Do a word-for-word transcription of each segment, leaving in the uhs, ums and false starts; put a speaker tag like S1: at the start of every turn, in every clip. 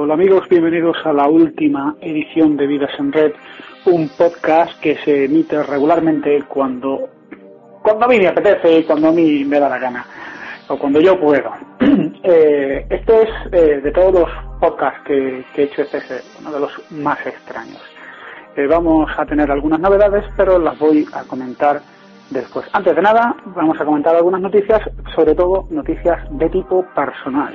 S1: Hola amigos, bienvenidos a la última edición de Vidas en Red, un podcast que se emite regularmente cuando, cuando a mí me apetece y cuando a mí me da la gana, o cuando yo puedo. eh, este es, eh, de todos los podcasts que, que he hecho, este es uno de los más extraños. Eh, vamos a tener algunas novedades, pero las voy a comentar después. Antes de nada, vamos a comentar algunas noticias, sobre todo noticias de tipo personal.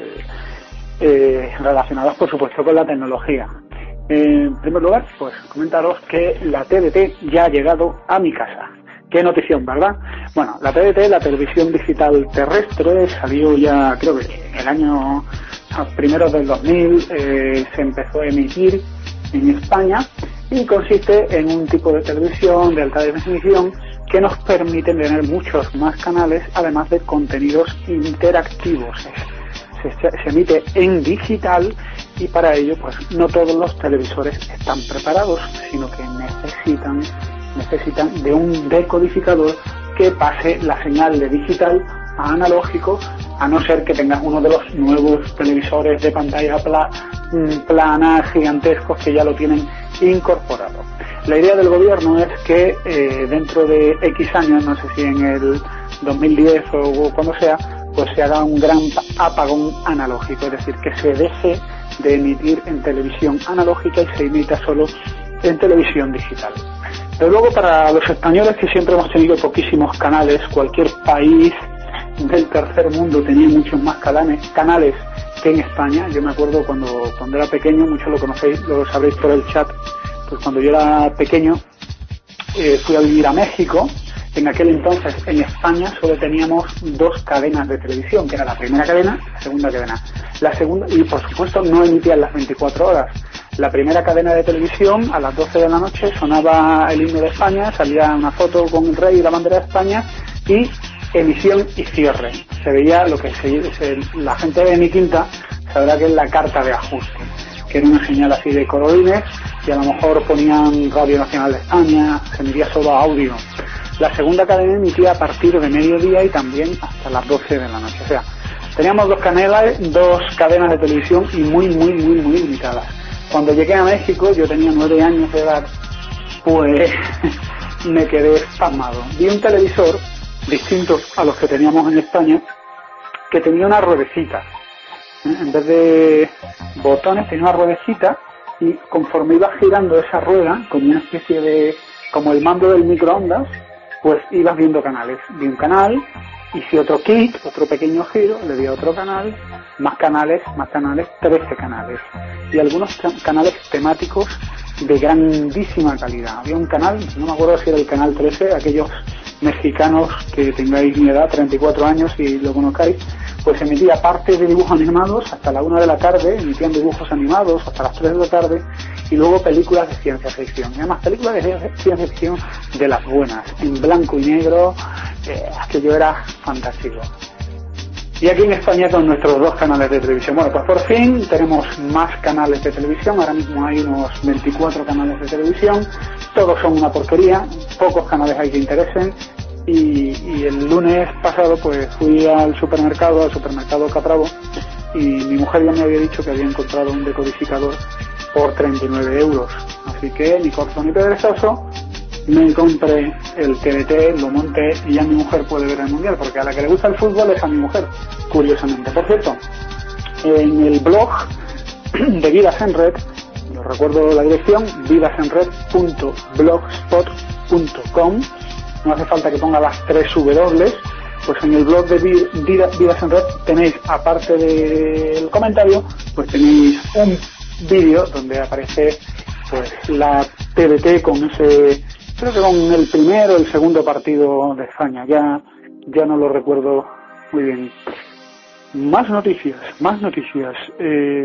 S1: Eh, relacionadas por supuesto con la tecnología. Eh, en primer lugar, pues comentaros que la T D T ya ha llegado a mi casa. Qué notición, ¿verdad? Bueno, la T D T, la televisión digital terrestre, salió ya, creo que el año a primeros del dos mil, eh, se empezó a emitir en España y consiste en un tipo de televisión de alta definición que nos permite tener muchos más canales, además de contenidos interactivos. Se, se emite en digital y para ello pues no todos los televisores están preparados, sino que necesitan necesitan de un decodificador que pase la señal de digital a analógico, a no ser que tengas uno de los nuevos televisores de pantalla pla, plana gigantescos que ya lo tienen incorporado. La idea del gobierno es que eh, dentro de X años, no sé si en el dos mil diez o cuando sea, pues se haga un gran apagón analógico, es decir, que se deje de emitir en televisión analógica y se emita solo en televisión digital. Pero luego, para los españoles, que siempre hemos tenido poquísimos canales, cualquier país del tercer mundo tenía muchos más canales, canales que en España. Yo me acuerdo cuando, cuando era pequeño, muchos lo conocéis, lo sabréis por el chat, pues cuando yo era pequeño eh, fui a vivir a México. En aquel entonces en España solo teníamos dos cadenas de televisión, que era la primera cadena y la segunda cadena. La segunda, y por supuesto no emitían las veinticuatro horas. La primera cadena de televisión, a las doce de la noche, sonaba el himno de España, salía una foto con el rey y la bandera de España, y emisión y cierre. Se veía lo que se, se, la gente de mi quinta sabrá que es la carta de ajuste, que era una señal así de colorines, y a lo mejor ponían Radio Nacional de España, se emitía solo audio. La segunda cadena emitía a partir de mediodía y también hasta las doce de la noche. O sea, teníamos dos canales, dos cadenas de televisión y muy, muy, muy, muy limitadas. Cuando llegué a México, yo tenía nueve años de edad, pues me quedé pasmado. Vi un televisor distinto a los que teníamos en España, que tenía una ruedecita. En vez de botones, tenía una ruedecita, y conforme iba girando esa rueda, como una especie de, como el mando del microondas, pues ibas viendo canales. Vi un canal, hice otro clic, otro pequeño giro, le di a otro canal, más canales, más canales, trece canales. Y algunos canales temáticos de grandísima calidad. Había un canal, no me acuerdo si era el canal trece, aquellos mexicanos que tengáis mi edad, treinta y cuatro años, y lo conozcáis, pues emitía parte de dibujos animados hasta la una de la tarde, emitían dibujos animados hasta las tres de la tarde, y luego películas de ciencia ficción. Y además películas de ciencia ficción de las buenas, en blanco y negro, eh, aquello era fantástico. Y aquí en España con nuestros dos canales de televisión. Bueno, pues por fin tenemos más canales de televisión. Ahora mismo hay unos veinticuatro canales de televisión. Todos son una porquería, pocos canales hay que interesen. Y, y el lunes pasado pues fui al supermercado, al supermercado Capravo, y mi mujer ya me había dicho que había encontrado un decodificador por treinta y nueve euros. Así que, ni corto ni perezoso, me compré el T D T, lo monté y ya mi mujer puede ver el mundial, porque a la que le gusta el fútbol es a mi mujer, curiosamente. Por cierto, en el blog de Vidas en Red, os recuerdo la dirección, vidasenred punto blogspot punto com, no hace falta que ponga las tres W, pues en el blog de Vidas en Red tenéis, aparte del comentario, pues tenéis un vídeo donde aparece pues la T D T con ese, creo que con el primero o el segundo partido de España, ya, ya no lo recuerdo muy bien. Más noticias, más noticias. Eh,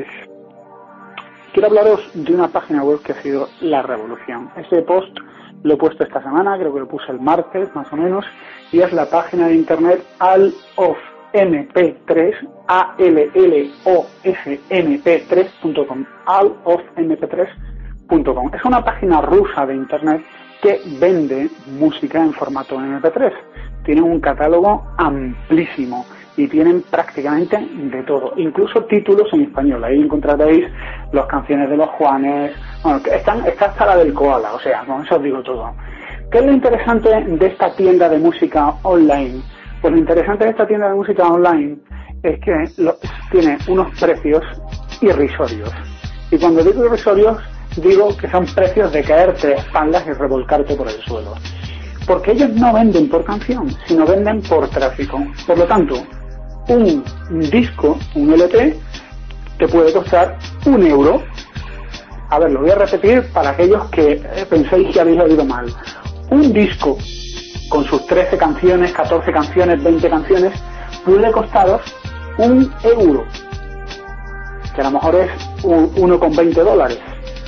S1: quiero hablaros de una página web que ha sido la revolución. Ese post lo he puesto esta semana, creo que lo puse el martes más o menos, y es la página de internet all of m p tres, A L L O F M P tres punto com, all of m p tres punto com. Es una página rusa de internet que vende música en formato eme pe tres. Tiene un catálogo amplísimo y tienen prácticamente de todo, incluso títulos en español. Ahí encontraréis las canciones de los Juanes, bueno, están, está hasta la del Koala, o sea, con eso os digo todo. ¿Qué es lo interesante de esta tienda de música online? Pues lo interesante de esta tienda de música online es que lo, tiene unos precios irrisorios. Y cuando digo irrisorios, digo que son precios de caerte de espaldas y revolcarte por el suelo. Porque ellos no venden por canción, sino venden por tráfico. Por lo tanto, un disco, un L P, te puede costar un euro. A ver, lo voy a repetir para aquellos que penséis que habéis oído mal. Un disco con sus trece canciones, catorce canciones, veinte canciones, puede costaros un euro, que a lo mejor es un, uno con veinte dólares.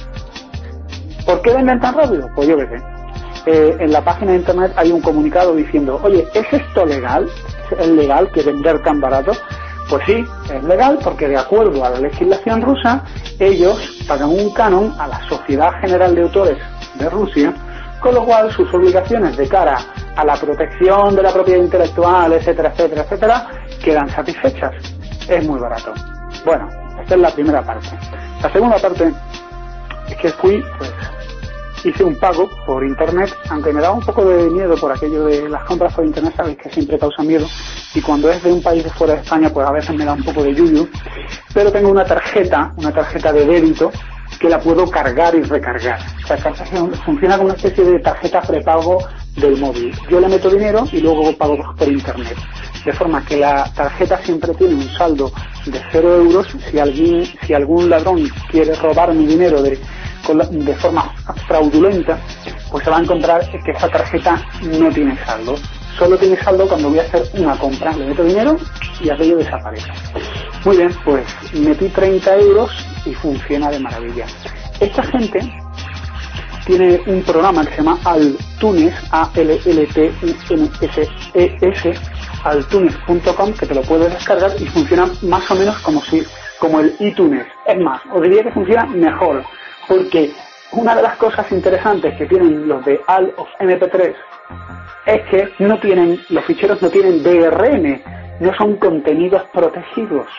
S1: ¿Por qué venden tan rápido? Pues yo qué sé. Eh, en la página de internet hay un comunicado diciendo, oye, ¿es esto legal? ¿Es legal que vender tan barato? Pues sí, es legal porque de acuerdo a la legislación rusa, ellos pagan un canon a la Sociedad General de Autores de Rusia, con lo cual sus obligaciones de cara a la protección de la propiedad intelectual, etcétera, etcétera, etcétera, quedan satisfechas. Es muy barato. Bueno, esta es la primera parte. La segunda parte es que fui, pues, hice un pago por internet, aunque me daba un poco de miedo por aquello de las compras por internet, sabéis que siempre causa miedo, y cuando es de un país de fuera de España, pues a veces me da un poco de yuyu, pero tengo una tarjeta, una tarjeta de débito, que la puedo cargar y recargar. O sea, funciona como una especie de tarjeta prepago del móvil. Yo le meto dinero y luego pago por internet. De forma que la tarjeta siempre tiene un saldo de cero euros. Si alguien, si algún ladrón quiere robar mi dinero de, de forma fraudulenta, pues se va a encontrar que esa tarjeta no tiene saldo. Solo tiene saldo cuando voy a hacer una compra. Le meto dinero y aquello desaparece. Muy bien, pues metí treinta euros y funciona de maravilla. Esta gente tiene un programa que se llama Altunes, A L L T U N S E S, altunes punto com, que te lo puedes descargar y funciona más o menos como si como el iTunes. Es más, os diría que funciona mejor, porque una de las cosas interesantes que tienen los de Al of M P tres es que no tienen, los ficheros no tienen D R M, no son contenidos protegidos.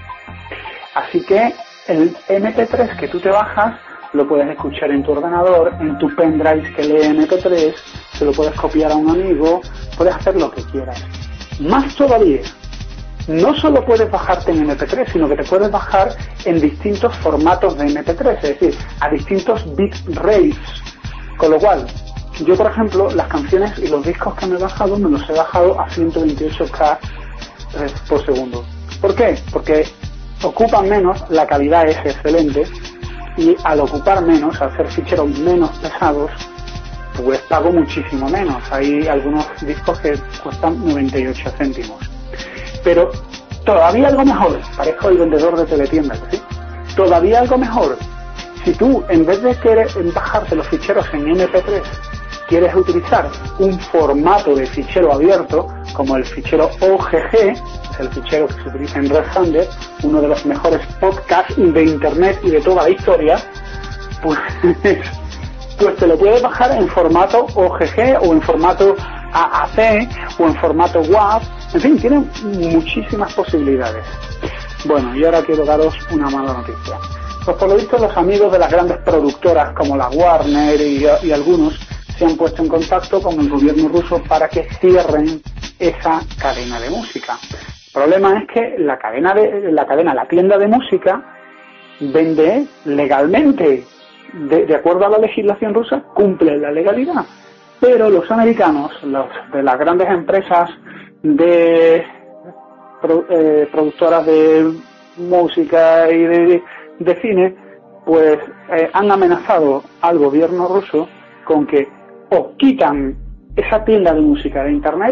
S1: Así que el M P tres que tú te bajas lo puedes escuchar en tu ordenador, en tu pendrive que lee M P tres, se lo puedes copiar a un amigo, puedes hacer lo que quieras. Más todavía, no solo puedes bajarte en M P tres, sino que te puedes bajar en distintos formatos de M P tres, es decir, a distintos bit rates. Con lo cual, yo por ejemplo, las canciones y los discos que me he bajado, me los he bajado a ciento veintiocho K por segundo. ¿Por qué? Porque ocupan menos, la calidad es excelente, y al ocupar menos, al ser ficheros menos pesados, pues pago muchísimo menos. Hay algunos discos que cuestan noventa y ocho céntimos. Pero todavía algo mejor, parezco el vendedor de teletiendas, ¿sí? Todavía algo mejor, si tú en vez de querer bajarte los ficheros en M P tres, quieres utilizar un formato de fichero abierto, como el fichero O G G, es el fichero que se utiliza en Red Thunder, uno de los mejores podcasts de internet y de toda la historia, pues, pues te lo puedes bajar en formato O G G o en formato A A C o en formato W A V, en fin, tiene muchísimas posibilidades. Bueno, y ahora quiero daros una mala noticia. Pues por lo visto los amigos de las grandes productoras como la Warner y, y algunos se han puesto en contacto con el gobierno ruso para que cierren esa cadena de música. El problema es que la cadena, de, la cadena, la tienda de música vende legalmente, de, de acuerdo a la legislación rusa, cumple la legalidad. Pero los americanos, los de las grandes empresas de pro, eh, productoras de música y de, de cine, pues eh, han amenazado al gobierno ruso con que o quitan esa tienda de música de internet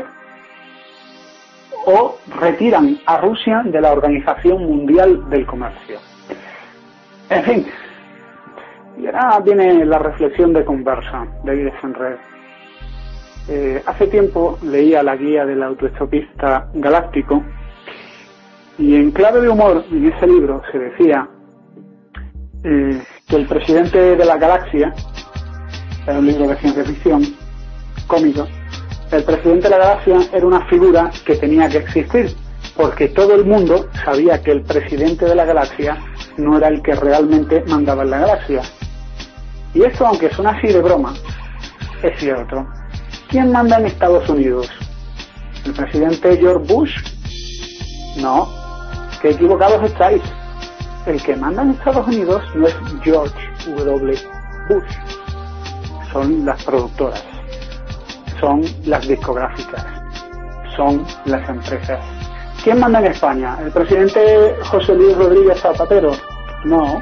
S1: o retiran a Rusia de la Organización Mundial del Comercio. En fin, y ahora viene la reflexión de conversa de Vides en Red. Eh, hace tiempo leía la guía del autoestopista galáctico y en clave de humor en ese libro se decía eh, que el presidente de la galaxia, era un libro de ciencia ficción cómico, el presidente de la galaxia era una figura que tenía que existir porque todo el mundo sabía que el presidente de la galaxia no era el que realmente mandaba en la galaxia. Y esto, aunque suena así de broma, es cierto. ¿Quién manda en Estados Unidos? ¿El presidente George Bush? No, qué equivocados estáis. El que manda en Estados Unidos no es George W. Bush, son las productoras, son las discográficas, son las empresas. ¿Quién manda en España? ¿El presidente José Luis Rodríguez Zapatero? No,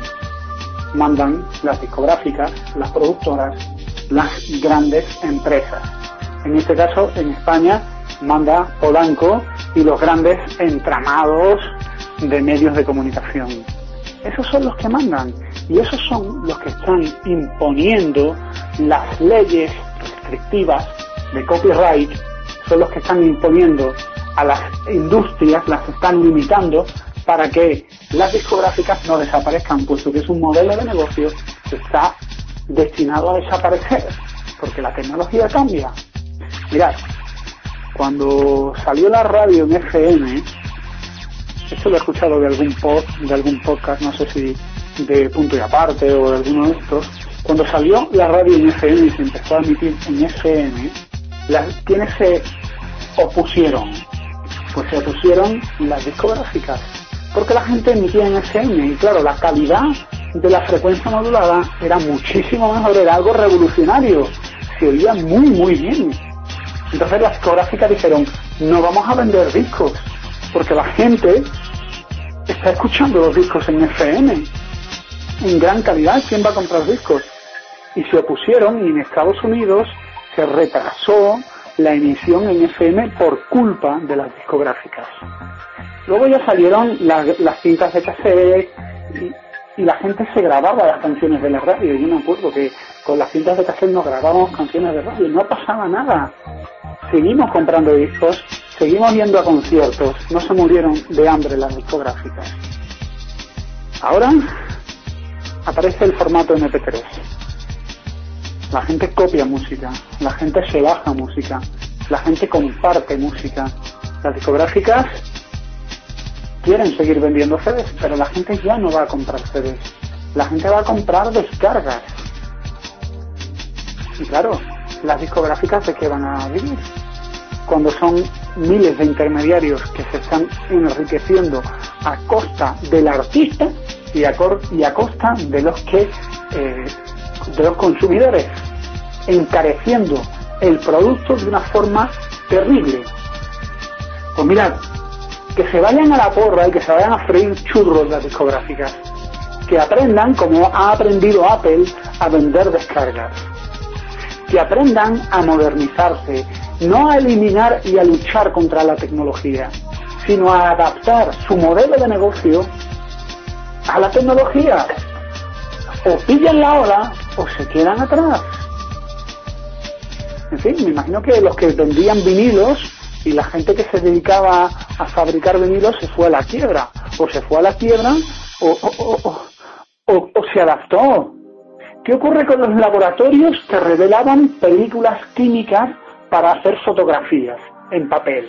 S1: mandan las discográficas, las productoras, las grandes empresas. En este caso, en España, manda Polanco y los grandes entramados de medios de comunicación. Esos son los que mandan, y esos son los que están imponiendo las leyes restrictivas de copyright, son los que están imponiendo a las industrias, las están limitando para que las discográficas no desaparezcan, puesto que es un modelo de negocio que está destinado a desaparecer, porque la tecnología cambia. Mirad, cuando salió la radio en F M, esto lo he escuchado de algún post, de algún podcast, no sé si de Punto y Aparte o de alguno de estos, cuando salió la radio en F M y se empezó a emitir en F M, las, ¿quiénes se opusieron? Pues se opusieron las discográficas, porque la gente emitía en F M y claro, la calidad de la frecuencia modulada era muchísimo mejor, era algo revolucionario, se oía muy muy bien. Entonces las discográficas dijeron, no vamos a vender discos, porque la gente está escuchando los discos en F M en gran calidad, ¿quién va a comprar discos? Y se opusieron, y en Estados Unidos se retrasó la emisión en F M por culpa de las discográficas. Luego ya salieron la, las cintas de cassette y, y la gente se grababa las canciones de la radio. Yo me acuerdo que con las cintas de cassette nos grabábamos canciones de radio, no pasaba nada. Seguimos comprando discos, seguimos yendo a conciertos, no se murieron de hambre las discográficas. Ahora aparece el formato eme pe tres. La gente copia música, la gente se baja música, la gente comparte música. Las discográficas quieren seguir vendiendo C Ds, pero la gente ya no va a comprar C Ds. La gente va a comprar descargas. Y claro, las discográficas, ¿de qué van a vivir? Cuando son miles de intermediarios que se están enriqueciendo a costa del artista y a, cor y a costa de los que eh, de los consumidores, encareciendo el producto de una forma terrible. Pues mirad, que se vayan a la porra y que se vayan a freír churros las discográficas, que aprendan como ha aprendido Apple a vender descargas, que aprendan a modernizarse, no a eliminar y a luchar contra la tecnología, sino a adaptar su modelo de negocio a la tecnología. O pillan la ola o se quedan atrás. En fin, me imagino que los que vendían vinilos y la gente que se dedicaba a fabricar vinilos se fue a la quiebra, o se fue a la quiebra o, o, o, o, o, o se adaptó. ¿Qué ocurre con los laboratorios que revelaban películas químicas para hacer fotografías en papel?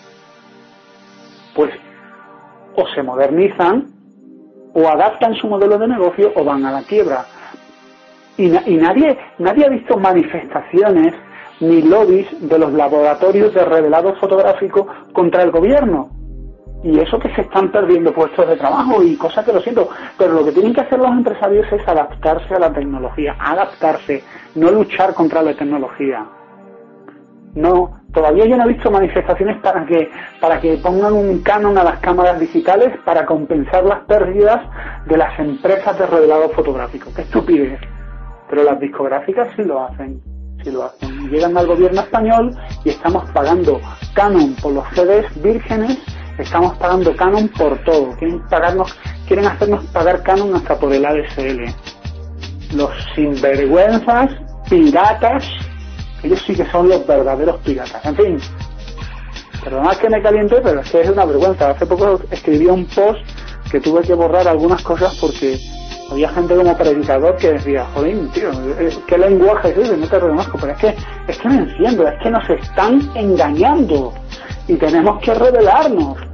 S1: Pues o se modernizan o adaptan su modelo de negocio o van a la quiebra. Y, na y nadie, nadie ha visto manifestaciones ni lobbies de los laboratorios de revelado fotográfico contra el gobierno. Y eso que se están perdiendo puestos de trabajo y cosas que lo siento, pero lo que tienen que hacer los empresarios es adaptarse a la tecnología, adaptarse, no luchar contra la tecnología. No, todavía yo no he visto manifestaciones para que para que pongan un canon a las cámaras digitales para compensar las pérdidas de las empresas de revelado fotográfico. ¡Qué estupidez! Pero las discográficas sí lo hacen, sí lo hacen. Llegan al gobierno español y estamos pagando canon por los C Ds vírgenes, estamos pagando canon por todo. Quieren pagarnos, quieren hacernos pagar canon hasta por el A D S L. Los sinvergüenzas, piratas, ellos sí que son los verdaderos piratas. En fin, perdonad que me caliente, pero es que es una vergüenza. Hace poco escribí un post que tuve que borrar algunas cosas porque había gente como predicador que decía, joder, tío, ¿qué lenguaje es ese? No te reconozco, pero es que, es que me enciendo, es que nos están engañando y tenemos que rebelarnos,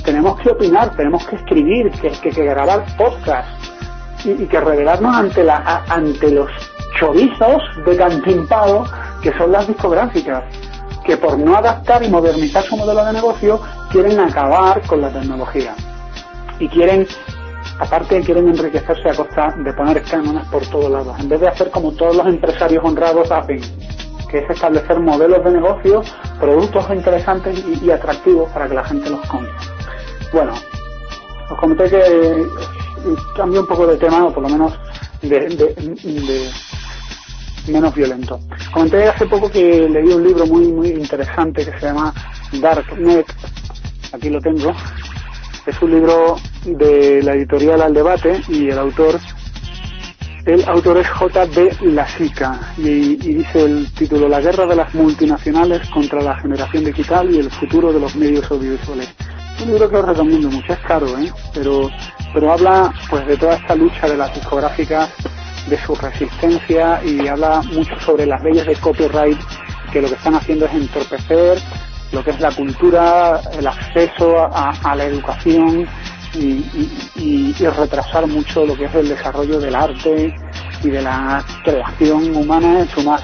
S1: tenemos que opinar, tenemos que escribir, que, que, que grabar podcast y, y que revelarnos ante, la, a, ante los chorizos de cantimpado que son las discográficas, que por no adaptar y modernizar su modelo de negocio quieren acabar con la tecnología y quieren, aparte quieren enriquecerse a costa de poner cánones por todos lados, en vez de hacer como todos los empresarios honrados hacen, que es establecer modelos de negocio, productos interesantes y, y atractivos para que la gente los compre. Bueno, os comenté que cambié un poco de tema, o por lo menos de, de, de menos violento. Comenté hace poco que leí un libro muy muy interesante que se llama Darknet, aquí lo tengo, es un libro de la editorial Al Debate y el autor el autor es J B Lasica y, y dice el título: La guerra de las multinacionales contra la generación digital y el futuro de los medios audiovisuales. Un libro que os recomiendo mucho, es caro, ¿eh? pero pero habla pues de toda esta lucha de las discográficas, de su resistencia, y habla mucho sobre las leyes de copyright, que lo que están haciendo es entorpecer lo que es la cultura, el acceso a, a la educación y, y, y, y retrasar mucho lo que es el desarrollo del arte y de la creación humana en su más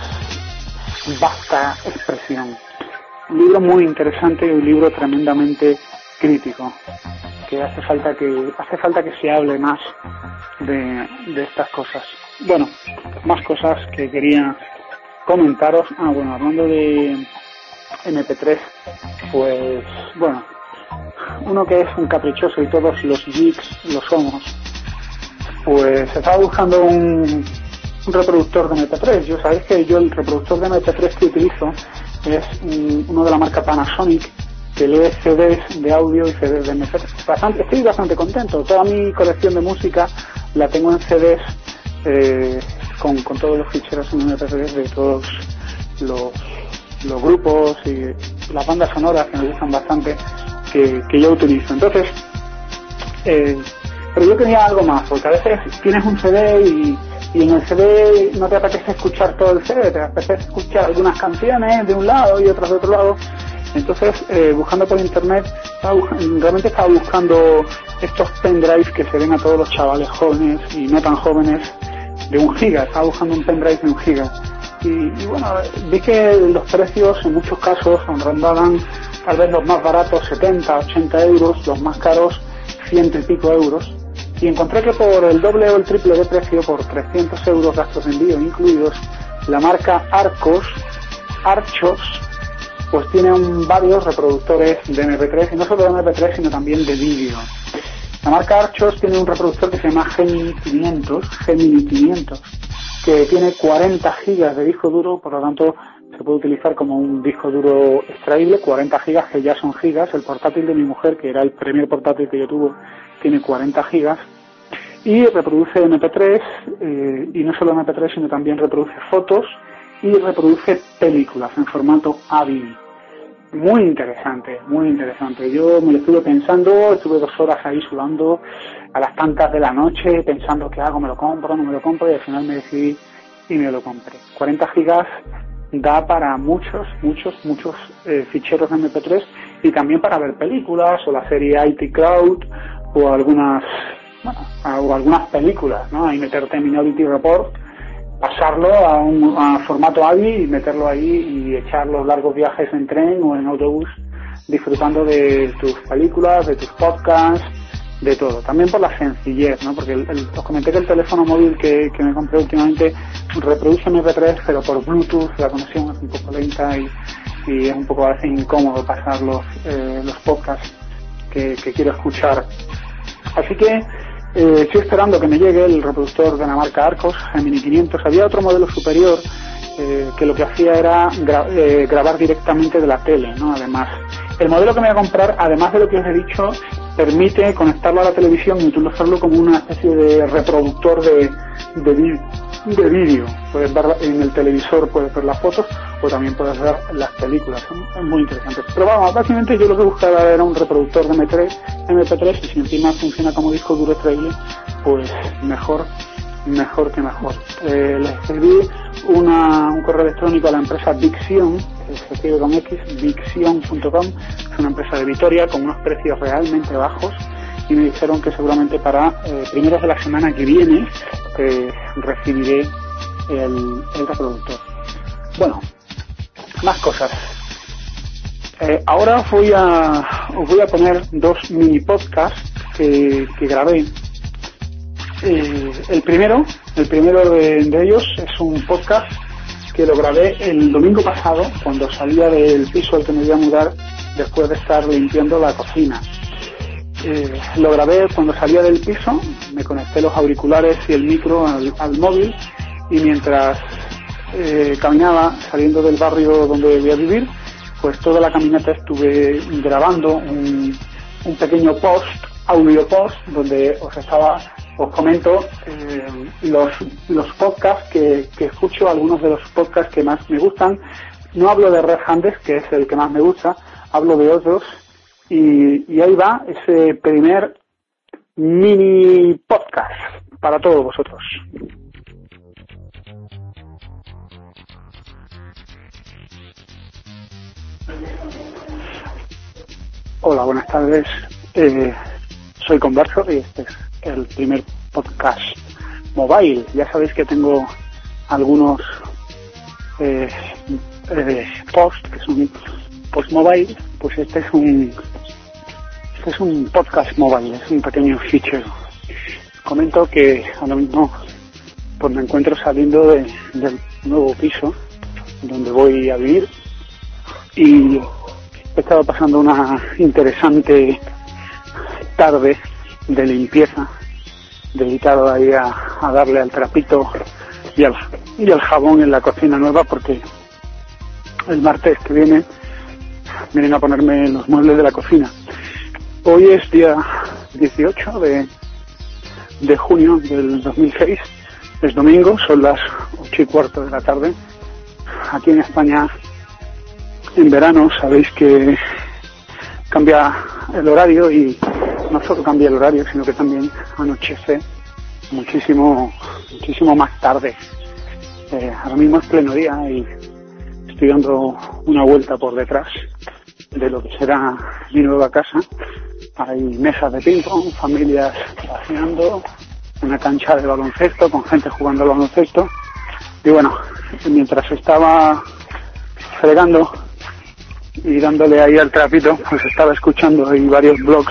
S1: vasta expresión. Un libro muy interesante y un libro tremendamente crítico, que hace falta que hace falta que se hable más de, de estas cosas. Bueno, más cosas que quería comentaros. Ah, bueno, hablando de eme pe tres, pues bueno, uno que es un caprichoso y todos los geeks lo somos, pues estaba buscando un, un reproductor de eme pe tres. Yo sabéis que yo el reproductor de eme pe tres que utilizo es un, uno de la marca Panasonic, que lee ce des de audio y ce des de eme pe tres. Bastante, estoy bastante contento. Toda mi colección de música la tengo en ce des, eh, con, con todos los ficheros en eme pe tres de todos los, los grupos y las bandas sonoras que me gustan bastante, que, que yo utilizo. Entonces, eh, pero yo quería algo más, porque a veces tienes un ce de y, y en el ce de no te apetece escuchar todo el ce de, te apetece escuchar algunas canciones de un lado y otras de otro lado. Entonces, eh, buscando por internet, estaba buscando, realmente estaba buscando estos pendrives que se ven a todos los chavales jóvenes y no tan jóvenes, de un giga. Estaba buscando un pendrive de un giga. Y, y bueno, vi que los precios en muchos casos rondaban tal vez los más baratos setenta, ochenta euros, los más caros ciento y pico euros. Y encontré que por el doble o el triple de precio, por trescientos euros gastos de envío incluidos, la marca Arcos, Archos, pues tiene un, varios reproductores de eme pe tres, y no solo de eme pe tres, sino también de vídeo. La marca Archos tiene un reproductor que se llama Gemini quinientos, Gemini quinientos, que tiene cuarenta gigas de disco duro, por lo tanto se puede utilizar como un disco duro extraíble, cuarenta gigas que ya son gigas. El portátil de mi mujer, que era el primer portátil que yo tuve, tiene cuarenta gigas, y reproduce eme pe tres, eh, y no solo eme pe tres, sino también reproduce fotos y reproduce películas en formato A V I. Muy interesante, muy interesante. Yo me lo estuve pensando, estuve dos horas ahí sudando a las tantas de la noche, pensando qué hago, me lo compro, no me lo compro, y al final me decidí y me lo compré. cuarenta gigas da para muchos, muchos, muchos eh, ficheros de eme pe tres, y también para ver películas o la serie I T Cloud o algunas, bueno, o algunas películas, ¿no? Ahí meterte en Minority Report, pasarlo a un a formato A V I y meterlo ahí y echar los largos viajes en tren o en autobús disfrutando de tus películas, de tus podcasts, de todo. También por la sencillez, ¿no? Porque el, el, os comenté que el teléfono móvil que, que me compré últimamente reproduce eme pe tres, pero por Bluetooth la conexión es un poco lenta y, y es un poco a veces incómodo pasar los, eh, los podcasts que, que quiero escuchar. Así que Eh, estoy esperando que me llegue el reproductor de la marca Arcos, Gemini quinientos. Había otro modelo superior eh, que lo que hacía era gra eh, grabar directamente de la tele, ¿no? Además, el modelo que me voy a comprar, además de lo que os he dicho, permite conectarlo a la televisión y utilizarlo como una especie de reproductor de, de, de vídeo. Puedes ver en el televisor, puedes ver las fotos o también puedes ver las películas. Es muy interesante. Pero vamos, básicamente yo lo que buscaba era un reproductor de eme pe tres, y si encima funciona como disco duro extraíble, pues mejor mejor que mejor. Eh, le escribí una, un correo electrónico a la empresa Vixion, que se escribe con X, vixion punto com, es una empresa de Vitoria con unos precios realmente bajos, y me dijeron que seguramente para eh, primeros de la semana que viene eh, recibiré el, el reproductor. Bueno, más cosas. Eh, ahora os voy a os voy a poner dos mini podcasts que, que grabé. Eh, el primero, el primero de, de ellos es un podcast que lo grabé el domingo pasado cuando salía del piso al que me iba a mudar después de estar limpiando la cocina. Eh, lo grabé cuando salía del piso, me conecté los auriculares y el micro al, al móvil, y mientras eh, caminaba saliendo del barrio donde voy a vivir, pues toda la caminata estuve grabando un, un pequeño post, audio post, donde os estaba, os comento eh, los, los podcasts que, que escucho, algunos de los podcasts que más me gustan. No hablo de Red Handers, que es el que más me gusta, hablo de otros, y, y ahí va ese primer mini podcast para todos vosotros. Hola, buenas tardes. Eh, soy Converso y este es el primer podcast mobile. Ya sabéis que tengo algunos eh, eh, posts que son post mobile, pues este es un este es un podcast mobile, es un pequeño feature. Comento que ahora mismo pues me encuentro saliendo de, del nuevo piso donde voy a vivir, y he estado pasando una interesante tarde de limpieza, dedicado ahí a, a darle al trapito y al, y al jabón en la cocina nueva, porque el martes que viene vienen a ponerme los muebles de la cocina. Hoy es día dieciocho de, de junio del dos mil seis, es domingo, son las ocho y cuarto de la tarde. Aquí en España, en verano, sabéis que cambia el horario, y no solo cambia el horario, sino que también anochece muchísimo muchísimo más tarde. Eh, ahora mismo es pleno día y estoy dando una vuelta por detrás de lo que será mi nueva casa. Hay mesas de ping pong, familias paseando, una cancha de baloncesto con gente jugando al baloncesto, y bueno, mientras estaba fregando y dándole ahí al trapito, pues estaba escuchando ahí varios blogs.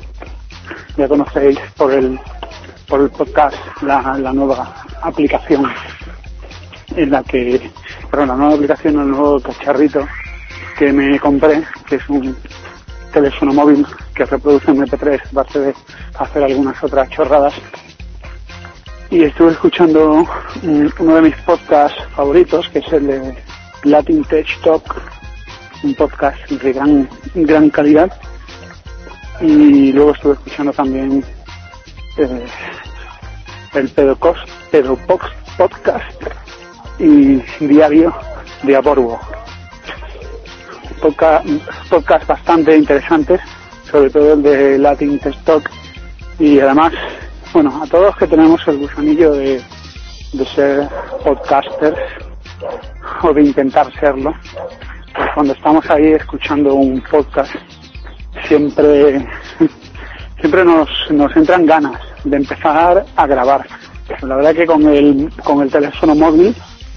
S1: Ya conocéis por el por el podcast la, la nueva aplicación en la que, perdón, la nueva aplicación, el nuevo cacharrito que me compré, que es un teléfono móvil que reproduce eme pe tres, aparte de hacer algunas otras chorradas. Y estuve escuchando um, uno de mis podcasts favoritos, que es el de Latin Tech Talk, un podcast de gran gran calidad, y luego estuve escuchando también eh, el Pedocos, Pedopox Podcast y Diario de Aborbo. Podcast, podcast bastante interesantes, sobre todo el de Latin Tech Talk, y además, bueno, a todos que tenemos el gusanillo de, de ser podcasters o de intentar serlo, pues cuando estamos ahí escuchando un podcast siempre siempre nos, nos entran ganas de empezar a grabar. La verdad que con el con el teléfono móvil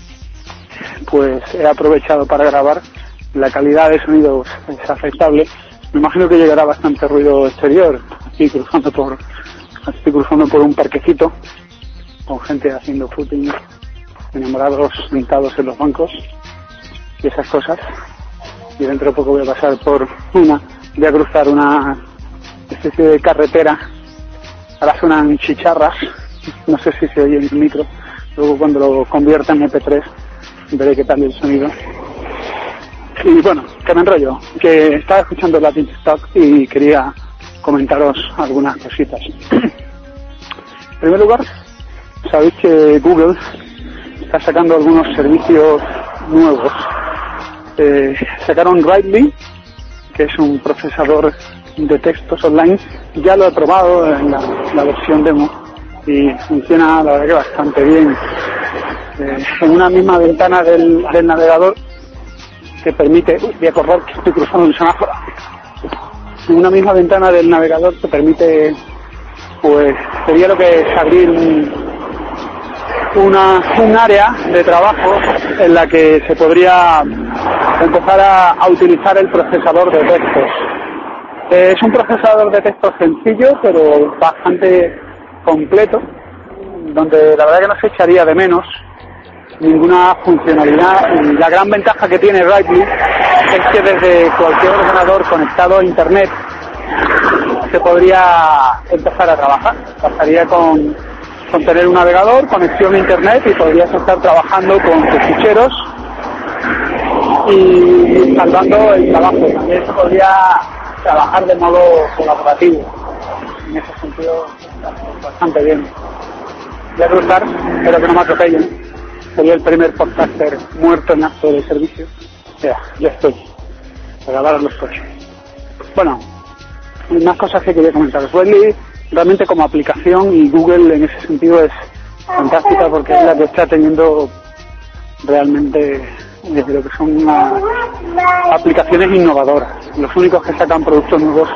S1: pues he aprovechado para grabar. La calidad de sonido es aceptable. Me imagino que llegará bastante ruido exterior. Aquí cruzando por estoy cruzando por un parquecito con gente haciendo footing, enamorados sentados en los bancos y esas cosas. Y dentro de poco voy a pasar por una, voy a cruzar una especie de carretera. Ahora suenan chicharras, no sé si se oye en el micro. Luego cuando lo convierta en eme pe tres veré qué tal el sonido. Y bueno, que me enrollo, que estaba escuchando Latin TikTok y quería comentaros algunas cositas. En primer lugar, sabéis que Google está sacando algunos servicios nuevos. Eh, sacaron Writely, que es un procesador de textos online. Ya lo he probado en la, la versión demo y funciona la verdad que bastante bien. Eh, en una misma ventana del, del navegador que permite, uy, voy a correr que estoy cruzando un semáforo, en una misma ventana del navegador que permite, pues sería lo que es abrir un, una, un área de trabajo en la que se podría empezar a, a utilizar el procesador de textos. Eh, es un procesador de textos sencillo pero bastante completo, donde la verdad que no se echaría de menos ninguna funcionalidad, y la gran ventaja que tiene Writely es que desde cualquier ordenador conectado a internet se podría empezar a trabajar. Bastaría con, con tener un navegador, conexión a internet, y podrías estar trabajando con tus ficheros y salvando el trabajo. También se podría trabajar de modo colaborativo. En ese sentido bastante bien. Voy a cruzar, espero que no me atropellen. Sería el primer podcaster muerto en acto de servicio. Ya, ya estoy. Regalar los coches. Bueno, más cosas que quería comentar. Writely realmente como aplicación, y Google en ese sentido es fantástica porque es la que está teniendo realmente desde lo que son una, aplicaciones innovadoras. Los únicos que sacan productos nuevos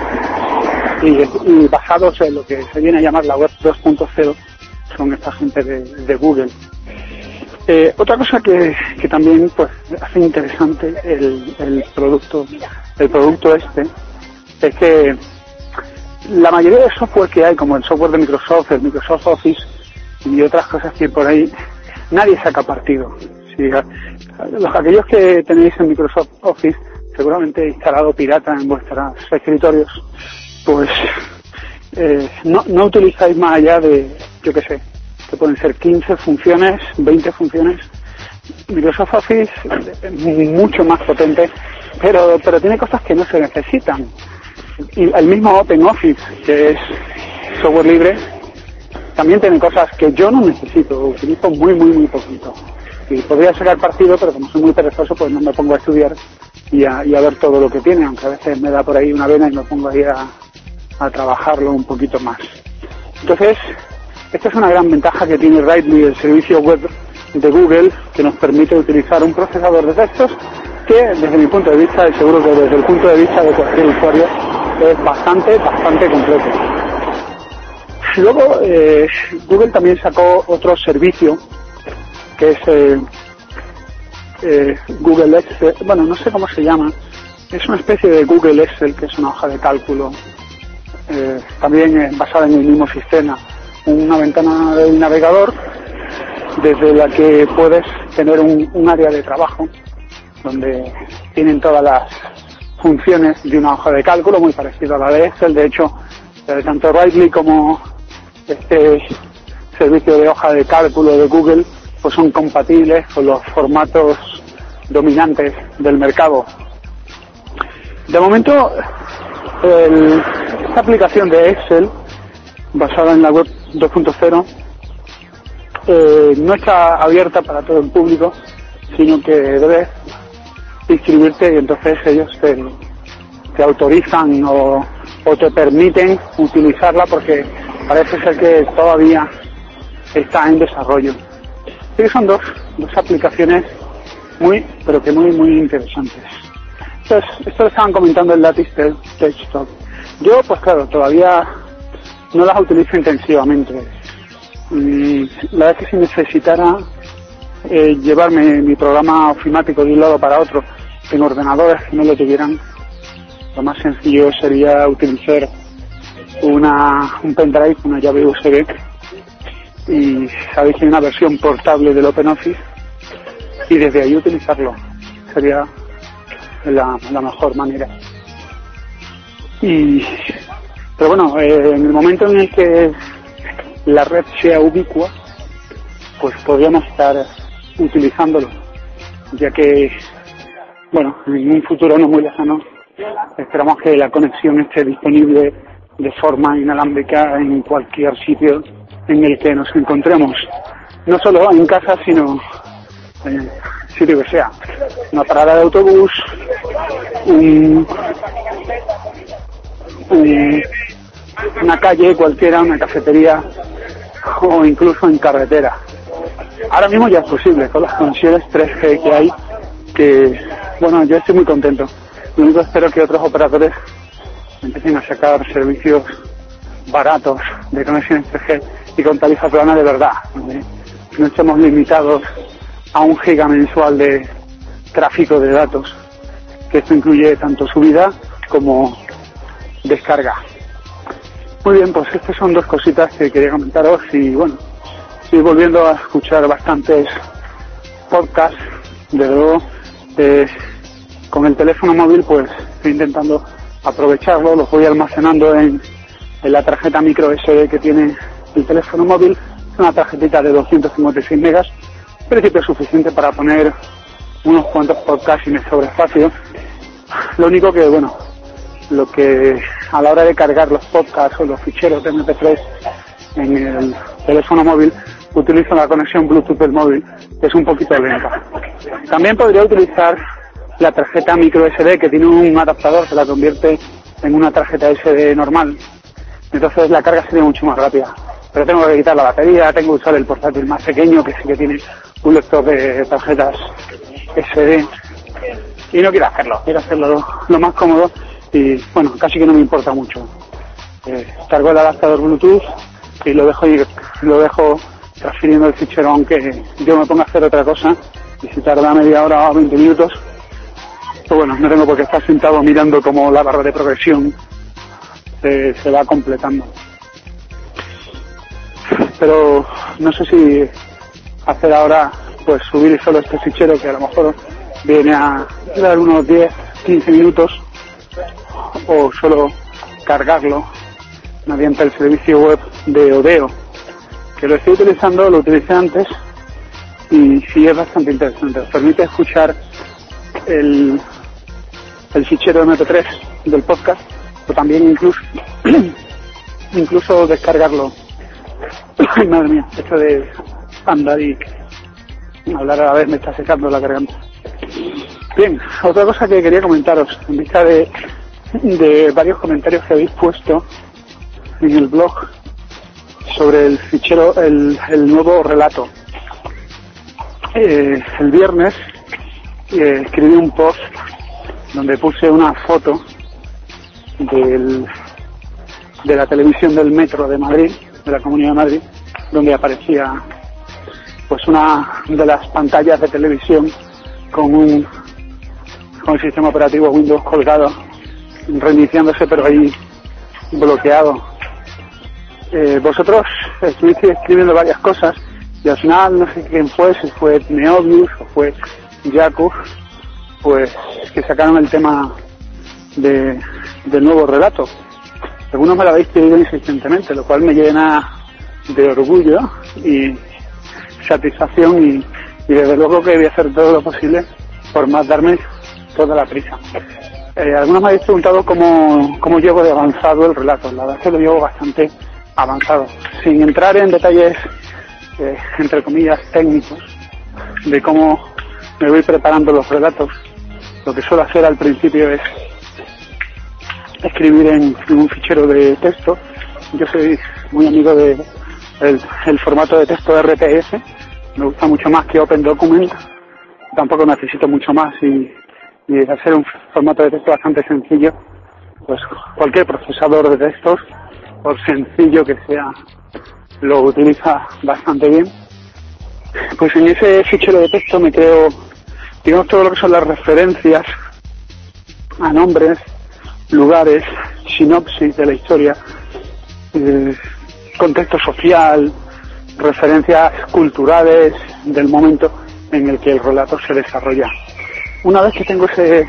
S1: y, y basados en lo que se viene a llamar la web dos punto cero son esta gente de, de Google. Eh, otra cosa que, que también pues hace interesante el, el producto el producto este es que la mayoría de software que hay, como el software de Microsoft, el Microsoft Office y otras cosas que hay por ahí, nadie saca partido. Sí, los aquellos que tenéis en Microsoft Office seguramente instalado pirata en vuestros escritorios, pues eh, no, no utilizáis más allá de, yo qué sé, que pueden ser quince funciones, veinte funciones. Microsoft Office es mucho más potente, pero pero tiene cosas que no se necesitan. Y el mismo OpenOffice, que es software libre, también tiene cosas que yo no necesito, utilizo muy, muy, muy poquito. Y podría sacar partido, pero como soy muy perezoso, pues no me pongo a estudiar y a, y a ver todo lo que tiene, aunque a veces me da por ahí una vena y me pongo ahí a, a trabajarlo un poquito más. Entonces, esta es una gran ventaja que tiene Writely, el servicio web de Google, que nos permite utilizar un procesador de textos que, desde mi punto de vista, y seguro que desde el punto de vista de cualquier usuario, es bastante, bastante completo. Luego, eh, Google también sacó otro servicio, que es eh, eh, Google Excel, bueno, no sé cómo se llama, es una especie de Google Excel, que es una hoja de cálculo, eh, también eh, basada en el mismo sistema, una ventana del navegador desde la que puedes tener un, un área de trabajo donde tienen todas las funciones de una hoja de cálculo muy parecida a la de Excel. De hecho, eh, tanto Writely como este servicio de hoja de cálculo de Google pues son compatibles con los formatos dominantes del mercado. De momento, el, esta aplicación de Excel basada en la web dos punto cero eh, no está abierta para todo el público, sino que debes inscribirte y entonces ellos te, te autorizan o, o te permiten utilizarla, porque parece ser que todavía está en desarrollo. Sí, son dos, dos aplicaciones muy, pero que muy, muy interesantes. Entonces, esto lo estaban comentando en Lattice Tech Talk. Yo, pues claro, todavía no las utilizo intensivamente. Y la verdad es que si necesitara eh, llevarme mi programa ofimático de un lado para otro en ordenadores que no lo tuvieran, lo más sencillo sería utilizar una un pendrive, una llave U S B, y sabéis que hay una versión portable del OpenOffice y desde ahí utilizarlo sería la, la mejor manera. Y pero bueno, eh, en el momento en el que la red sea ubicua, pues podríamos estar utilizándolo, ya que, bueno, en un futuro no muy lejano esperamos que la conexión esté disponible de forma inalámbrica en cualquier sitio en el que nos encontremos, no solo en casa, sino en sitio que sea, una parada de autobús, un, un, una calle cualquiera, una cafetería, o incluso en carretera. Ahora mismo ya es posible con las conexiones tres G que hay, que, bueno, yo estoy muy contento. Lo único que espero que otros operadores empiecen a sacar servicios baratos de conexiones tres G y con tarifa plana de verdad, donde no estemos limitados a un giga mensual de tráfico de datos, que esto incluye tanto subida como descarga. Muy bien, pues estas son dos cositas que quería comentaros y bueno, estoy volviendo a escuchar bastantes podcasts, de luego eh, con el teléfono móvil pues estoy intentando aprovecharlo, los voy almacenando en, en la tarjeta micro S D que tiene el teléfono móvil, es una tarjetita de doscientos cincuenta y seis megas, en principio es suficiente para poner unos cuantos podcasts y me sobra espacio. Lo único que, bueno, lo que a la hora de cargar los podcasts o los ficheros de eme pe tres en el teléfono móvil, utilizo la conexión Bluetooth del móvil, que es un poquito lenta. También podría utilizar la tarjeta micro ese de, que tiene un adaptador que la convierte en una tarjeta ese de normal, entonces la carga sería mucho más rápida. Pero tengo que quitar la batería, tengo que usar el portátil más pequeño, que sí que tiene un lector de tarjetas ese de, y no quiero hacerlo, quiero hacerlo lo, lo más cómodo y bueno, casi que no me importa mucho. Eh, cargo el adaptador Bluetooth y lo dejo ir, lo dejo transfiriendo el fichero, aunque yo me ponga a hacer otra cosa y si tarda media hora o veinte minutos, pues bueno, no tengo por qué estar sentado mirando cómo la barra de progresión se, se va completando. Pero no sé si hacer ahora, pues subir solo este fichero que a lo mejor viene a dar unos diez a quince minutos, o solo cargarlo mediante el servicio web de Odeo, que lo estoy utilizando, lo utilicé antes y sí es bastante interesante. Os permite escuchar el, el fichero eme pe tres del podcast, o también incluso incluso descargarlo. Ay, madre mía, esto de andar y hablar a la vez me está secando la garganta. Bien, otra cosa que quería comentaros, en vista de, de varios comentarios que habéis puesto en el blog sobre el fichero, el, el nuevo relato. Eh, el viernes eh, escribí un post donde puse una foto del, de la televisión del Metro de Madrid, de la Comunidad de Madrid, donde aparecía pues una de las pantallas de televisión con un con el sistema operativo Windows colgado, reiniciándose, pero ahí bloqueado. Eh, vosotros estuvisteis escribiendo varias cosas y al final no sé quién fue, si fue Neobius o fue Jakub, pues que sacaron el tema de, del nuevo relato. Algunos me lo habéis pedido insistentemente, lo cual me llena de orgullo y satisfacción y, y desde luego que voy a hacer todo lo posible por más darme toda la prisa. Eh, algunos me habéis preguntado cómo, cómo llevo de avanzado el relato. La verdad es que lo llevo bastante avanzado, sin entrar en detalles eh, entre comillas técnicos de cómo me voy preparando los relatos. Lo que suelo hacer al principio es escribir en, en un fichero de texto. Yo soy muy amigo de el, el formato de texto erre te ese, me gusta mucho más que Open Document, tampoco necesito mucho más y, y hacer un formato de texto bastante sencillo, pues cualquier procesador de textos, por sencillo que sea, lo utiliza bastante bien. Pues en ese fichero de texto me creo, digamos, todo lo que son las referencias a nombres, lugares, sinopsis de la historia, eh, contexto social, referencias culturales del momento en el que el relato se desarrolla. Una vez que tengo ese,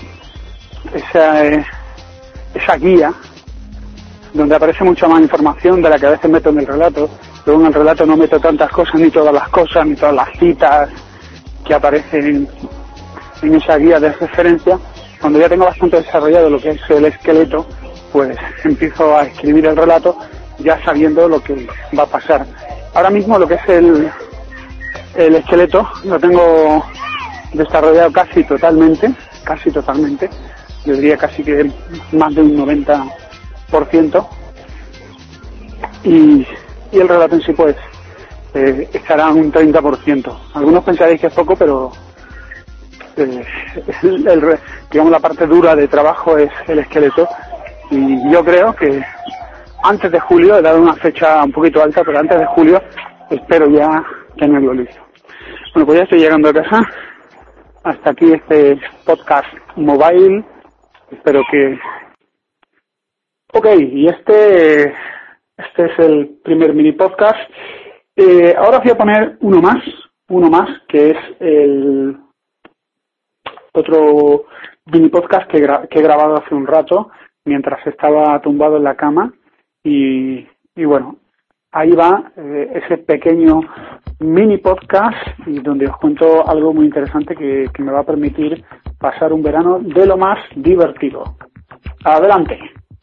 S1: esa, eh, esa guía, donde aparece mucha más información de la que a veces meto en el relato, luego en el relato no meto tantas cosas, ni todas las cosas, ni todas las citas que aparecen en esa guía de referencia. Cuando ya tengo bastante desarrollado lo que es el esqueleto, pues empiezo a escribir el relato ya sabiendo lo que va a pasar. Ahora mismo lo que es el, el esqueleto lo tengo desarrollado casi totalmente, casi totalmente, yo diría casi que más de un noventa por ciento, y, y el relato en sí pues eh, estará un treinta por ciento. Algunos pensaréis que es poco, pero eh, el, el, digamos la parte dura de trabajo es el esqueleto, y yo creo que antes de julio, he dado una fecha un poquito alta, pero antes de julio espero ya tenerlo listo. Bueno, pues ya estoy llegando a casa. Hasta aquí este podcast mobile. Espero que... Ok, y este, este es el primer mini podcast. Eh, ahora voy a poner uno más, uno más, que es el otro mini podcast que, gra- que he grabado hace un rato, mientras estaba tumbado en la cama. Y, y bueno, ahí va eh, ese pequeño mini podcast, y donde os cuento algo muy interesante que, que me va a permitir pasar un verano de lo más divertido. Adelante.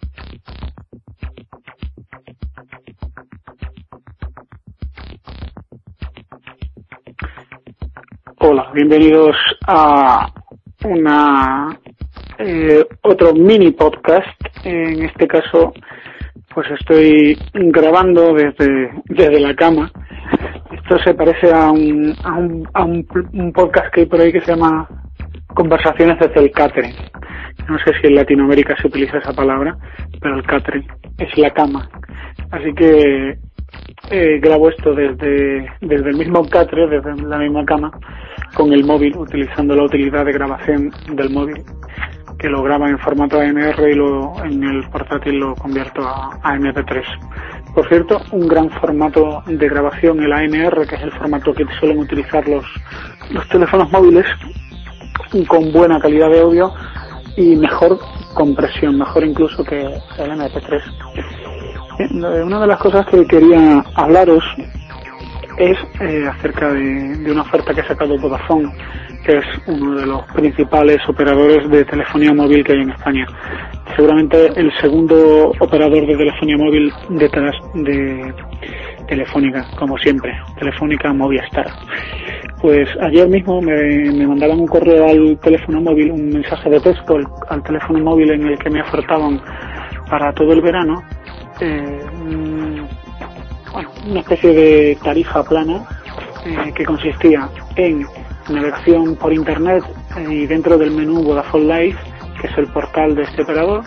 S1: Hola, bienvenidos a una eh, otro mini podcast. En este caso, pues estoy grabando desde desde la cama. Esto se parece a un a un, a un, un podcast que hay por ahí que se llama Conversaciones desde el Catre. No sé si en Latinoamérica se utiliza esa palabra, pero el Catre es la cama. Así que eh, grabo esto desde desde el mismo Catre, desde la misma cama, con el móvil, utilizando la utilidad de grabación del móvil, que lo graba en formato A M R y lo, en el portátil lo convierto a, a M P tres. Por cierto, un gran formato de grabación, el A M R, que es el formato que suelen utilizar los, los teléfonos móviles, con buena calidad de audio y mejor compresión, mejor incluso que el M P tres. Una de las cosas que quería hablaros es eh, acerca de, de una oferta que ha sacado Vodafone, que es uno de los principales operadores de telefonía móvil que hay en España. Seguramente el segundo operador de telefonía móvil detrás de Telefónica, como siempre, Telefónica Movistar. Pues ayer mismo me, me mandaban un correo al teléfono móvil, un mensaje de texto al, al teléfono móvil en el que me ofertaban para todo el verano eh, bueno, una especie de tarifa plana eh, que consistía en navegación por internet eh, y dentro del menú Vodafone Live, que es el portal de este operador,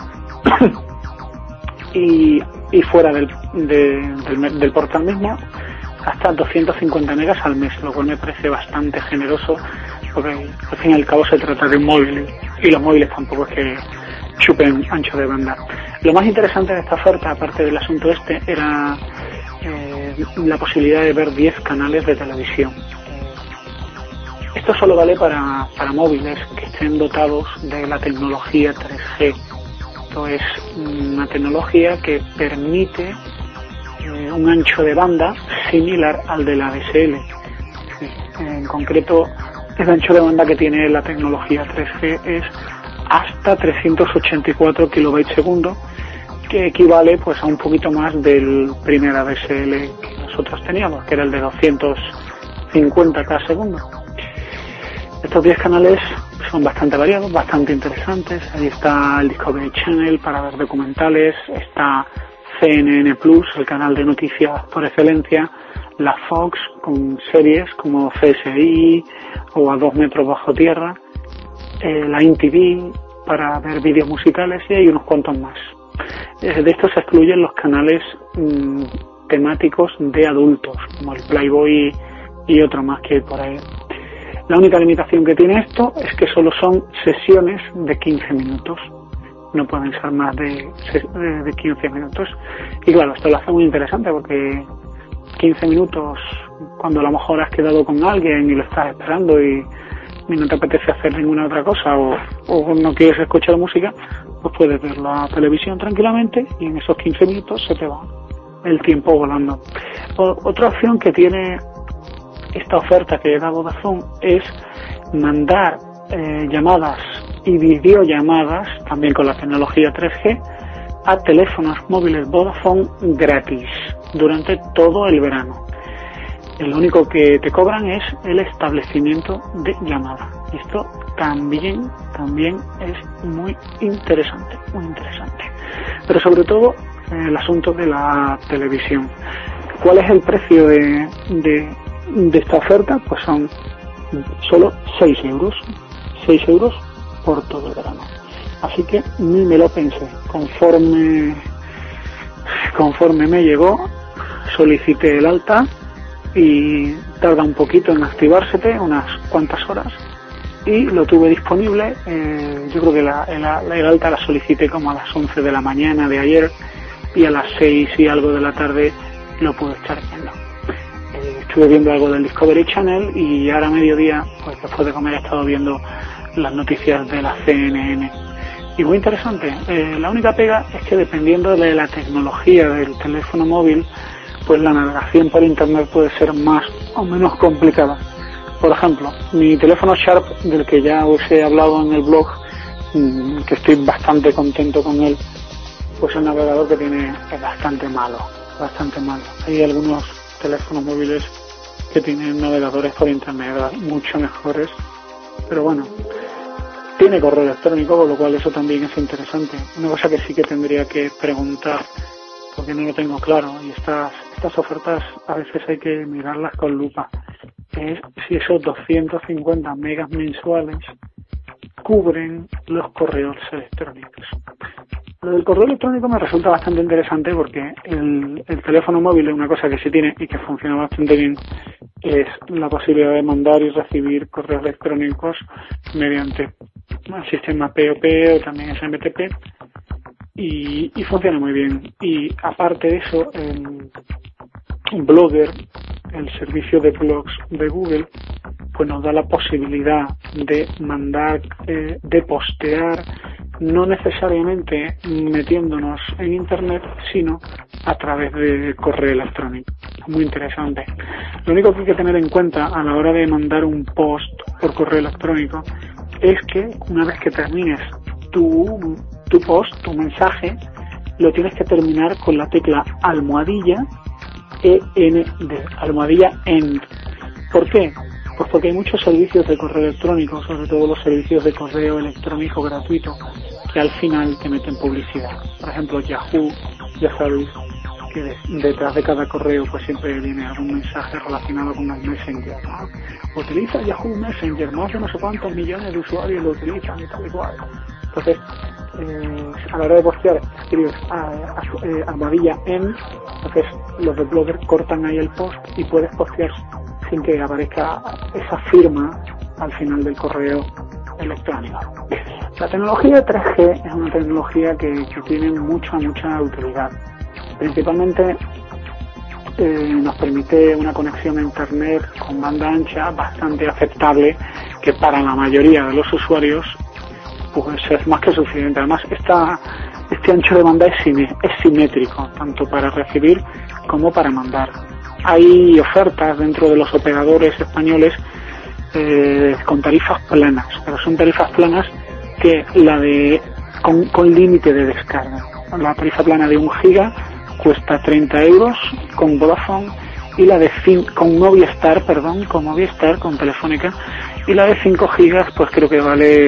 S1: y, y fuera del, de, del, del portal mismo hasta doscientos cincuenta megas al mes, lo cual me parece bastante generoso, porque al fin y al cabo se trata de un móvil y los móviles tampoco es que chupen ancho de banda. Lo más interesante de esta oferta, aparte del asunto este, era eh, la posibilidad de ver diez canales de televisión. Esto solo vale para, para móviles que estén dotados de la tecnología tres G. Esto es una tecnología que permite eh, un ancho de banda similar al de la D S L. En concreto, el ancho de banda que tiene la tecnología tres G es hasta trescientos ochenta y cuatro kilobytes segundo, que equivale pues a un poquito más del primer A D S L que nosotros teníamos, que era el de doscientos cincuenta K segundo. Estos diez canales son bastante variados, bastante interesantes. Ahí está el Discovery Channel para ver documentales, está C N N Plus, el canal de noticias por excelencia, la Fox con series como C S I o A dos metros bajo tierra, eh, la M T V para ver vídeos musicales, y hay unos cuantos más. Eh, de estos se excluyen los canales mmm, temáticos de adultos, como el Playboy y otro más que hay por ahí. La única limitación que tiene esto es que solo son sesiones de quince minutos. No pueden ser más de, de quince minutos. Y claro, esto lo hace muy interesante porque quince minutos, cuando a lo mejor has quedado con alguien y lo estás esperando y, y no te apetece hacer ninguna otra cosa, o, o no quieres escuchar música, pues puedes ver la televisión tranquilamente y en esos quince minutos se te va el tiempo volando. O, otra opción que tiene esta oferta que da Vodafone es mandar eh, llamadas y videollamadas, también con la tecnología tres G, a teléfonos móviles Vodafone gratis durante todo el verano. Lo único que te cobran es el establecimiento de llamada. Y esto también, también es muy interesante, muy interesante. Pero sobre todo el asunto de la televisión. ¿Cuál es el precio de, de, de esta oferta? Pues son solo seis euros. seis euros por todo el verano. Así que ni me lo pensé. Conforme, conforme me llegó, solicité el alta y tarda un poquito en activársete, unas cuantas horas, y lo tuve disponible. Eh, yo creo que la, la, el alta la solicité como a las once de la mañana de ayer y a las seis y algo de la tarde lo pude estar viendo. Eh, estuve viendo algo del Discovery Channel y ahora a mediodía, pues después de comer, he estado viendo las noticias de la C N N. Y muy interesante. Eh, la única pega es que dependiendo de la tecnología del teléfono móvil, pues la navegación por internet puede ser más o menos complicada. Por ejemplo, mi teléfono Sharp, del que ya os he hablado en el blog, que estoy bastante contento con él, pues el navegador que tiene es bastante malo, bastante malo. Hay algunos teléfonos móviles que tienen navegadores por internet mucho mejores, pero bueno, tiene correo electrónico, con lo cual eso también es interesante. Una cosa que sí que tendría que preguntar, porque no lo tengo claro, y estas, estas ofertas a veces hay que mirarlas con lupa, es si esos doscientos cincuenta megas mensuales cubren los correos electrónicos. Lo del correo electrónico me resulta bastante interesante porque el, el teléfono móvil es una cosa que sí tiene y que funciona bastante bien, es la posibilidad de mandar y recibir correos electrónicos mediante el sistema P O P o también S M T P, y, y funciona muy bien. Y aparte de eso, el Blogger, el servicio de blogs de Google, pues nos da la posibilidad de mandar, eh, de postear, no necesariamente metiéndonos en internet, sino a través de correo electrónico. Muy interesante. Lo único que hay que tener en cuenta a la hora de mandar un post por correo electrónico es que una vez que termines tu, tu post, tu mensaje, lo tienes que terminar con la tecla almohadilla E N D, almohadilla end. ¿Por qué? Pues porque hay muchos servicios de correo electrónico, sobre todo los servicios de correo electrónico gratuito, que al final te meten publicidad. Por ejemplo, Yahoo, ya sabéis que de, detrás de cada correo pues siempre viene algún mensaje relacionado con el Messenger, ¿no? Utiliza Yahoo Messenger, más de no sé cuántos millones de usuarios lo utilizan y tal y cual. Entonces, eh, a la hora de postear, escribes a, a, a, eh, almohadilla en, entonces los de Blogger cortan ahí el post y puedes postear sin que aparezca esa firma al final del correo electrónico. La tecnología tres G es una tecnología que, que tiene mucha, mucha utilidad. Principalmente eh, nos permite una conexión a internet con banda ancha bastante aceptable, que para la mayoría de los usuarios pues es más que suficiente. Además, esta, este ancho de banda es, sim, es simétrico, tanto para recibir como para mandar. Hay ofertas dentro de los operadores españoles eh, con tarifas planas, pero son tarifas planas que la de con, con límite de descarga. La tarifa plana de un giga cuesta treinta euros con Vodafone, y la de cinco, con Movistar, perdón, con Movistar, con Telefónica, y la de cinco gigas pues creo que vale,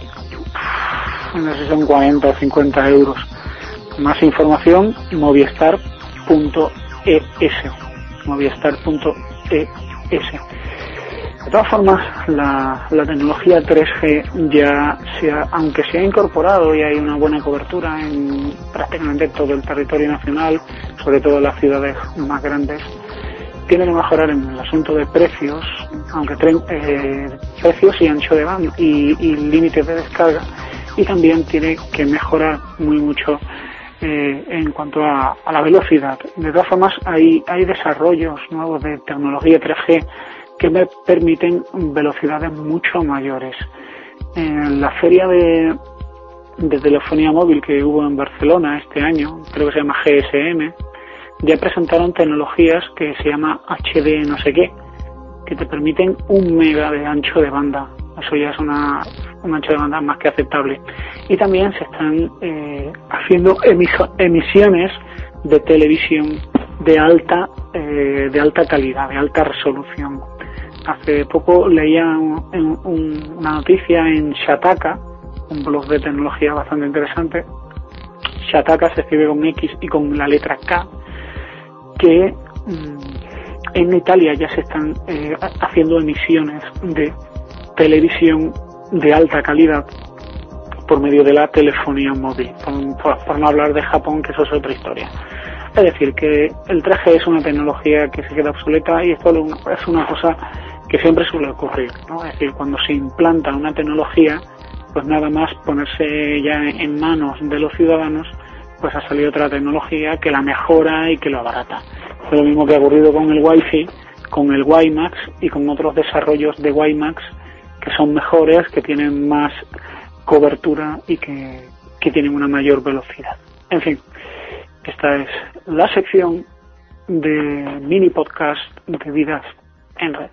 S1: no sé si son cuarenta o cincuenta euros. Más información, movistar punto e s. movistar punto e s. De todas formas, la, la tecnología tres G ya se ha, aunque se ha incorporado y hay una buena cobertura en prácticamente todo el territorio nacional, sobre todo en las ciudades más grandes, tiene que mejorar en el asunto de precios, aunque tren, eh, precios y ancho de banda y, y límites de descarga, y también tiene que mejorar muy mucho eh, en cuanto a, a la velocidad. De todas formas, hay, hay desarrollos nuevos de tecnología tres G que me permiten velocidades mucho mayores. En la feria de, de telefonía móvil que hubo en Barcelona este año, creo que se llama G S M, ya presentaron tecnologías que se llama H D no sé qué, que te permiten un mega de ancho de banda. Eso ya es una, un ancho de banda más que aceptable. Y también se están eh, haciendo emiso, emisiones de televisión de alta eh, de alta calidad, de alta resolución. Hace poco leía un, un, una noticia en Shataka, un blog de tecnología bastante interesante. Shataka se escribe con X y con la letra K, que en Italia ya se están eh, haciendo emisiones de televisión de alta calidad por medio de la telefonía móvil, por, por, por no hablar de Japón, que eso es otra historia. Es decir, que el tres G es una tecnología que se queda obsoleta y esto es una cosa que siempre suele ocurrir, ¿no? Es decir, cuando se implanta una tecnología, pues nada más ponerse ya en manos de los ciudadanos, pues ha salido otra tecnología que la mejora y que lo abarata. Es lo mismo que ha ocurrido con el Wi-Fi, con el WiMAX y con otros desarrollos de WiMAX que son mejores, que tienen más cobertura y que, que tienen una mayor velocidad. En fin, esta es la sección de mini podcast de Vidas en Red.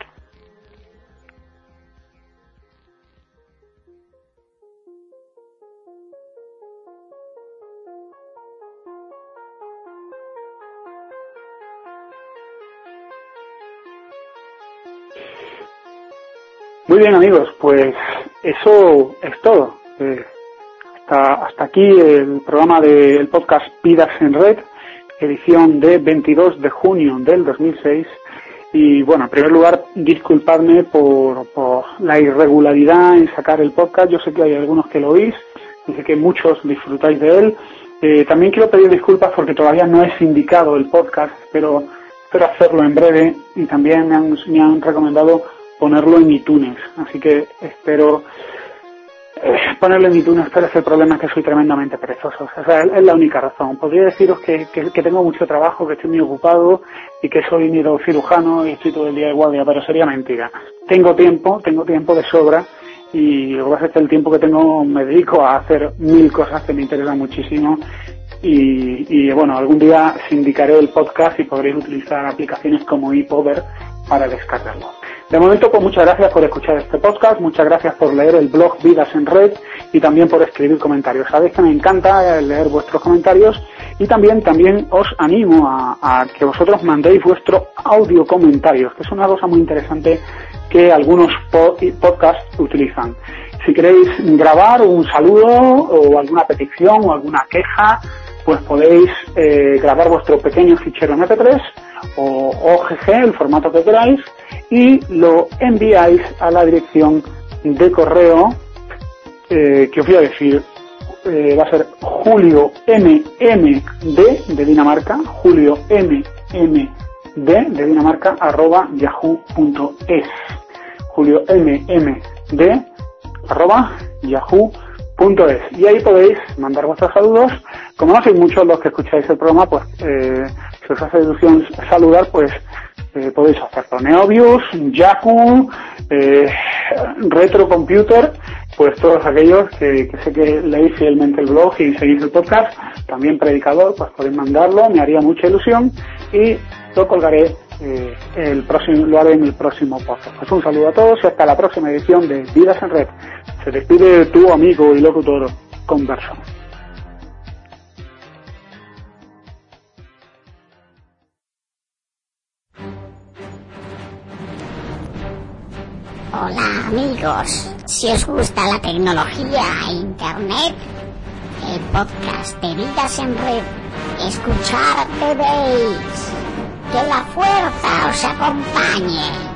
S1: Muy bien, amigos, pues eso es todo. Eh, hasta, hasta aquí el programa del podcast Vidas en Red, edición de veintidós de junio del dos mil seis. Y bueno, en primer lugar, disculpadme por, por la irregularidad en sacar el podcast. Yo sé que hay algunos que lo oís y sé que muchos disfrutáis de él. Eh, también quiero pedir disculpas porque todavía no he sindicado el podcast, pero espero hacerlo en breve, y también me han, me han recomendado ponerlo en iTunes, así que espero eh, ponerlo en iTunes, pero ese problema es que soy tremendamente perezoso. O sea, es la única razón. Podría deciros que, que, que tengo mucho trabajo, que estoy muy ocupado y que soy neurocirujano y estoy todo el día de guardia, pero sería mentira. Tengo tiempo, tengo tiempo de sobra, y lo que pasa es que el tiempo que tengo me dedico a hacer mil cosas que me interesan muchísimo. Y, y bueno, algún día sindicaré el podcast y podréis utilizar aplicaciones como ePower para descargarlo. De momento, pues muchas gracias por escuchar este podcast, muchas gracias por leer el blog Vidas en Red y también por escribir comentarios. Sabéis que me encanta leer vuestros comentarios, y también también os animo a, a que vosotros mandéis vuestro audio comentarios, que es una cosa muy interesante que algunos podcasts utilizan. Si queréis grabar un saludo o alguna petición o alguna queja, pues podéis eh, grabar vuestro pequeño fichero eme pe tres o O G G, el formato que queráis, y lo enviáis a la dirección de correo eh, que os voy a decir. Eh, va a ser Julio M M D de Dinamarca, Julio M M D de Dinamarca arroba yahoo punto es, Julio M M D arroba yahoo punto es, y ahí podéis mandar vuestros saludos. Como no sois muchos los que escucháis el programa, pues eh, si os hace ilusión saludar, pues eh, podéis hacerlo. Neobius, Yaku, eh, Retro Computer, pues todos aquellos que, que sé que leéis fielmente el blog y seguís el podcast, también Predicador, pues podéis mandarlo, me haría mucha ilusión y lo colgaré eh, el próximo, lo haré en el próximo podcast. Pues un saludo a todos y hasta la próxima edición de Vidas en Red. Se despide tu amigo y locutor Converso.
S2: Hola amigos, si os gusta la tecnología e internet, el podcast de Vidas en Red, escuchar debéis. Que la fuerza os acompañe.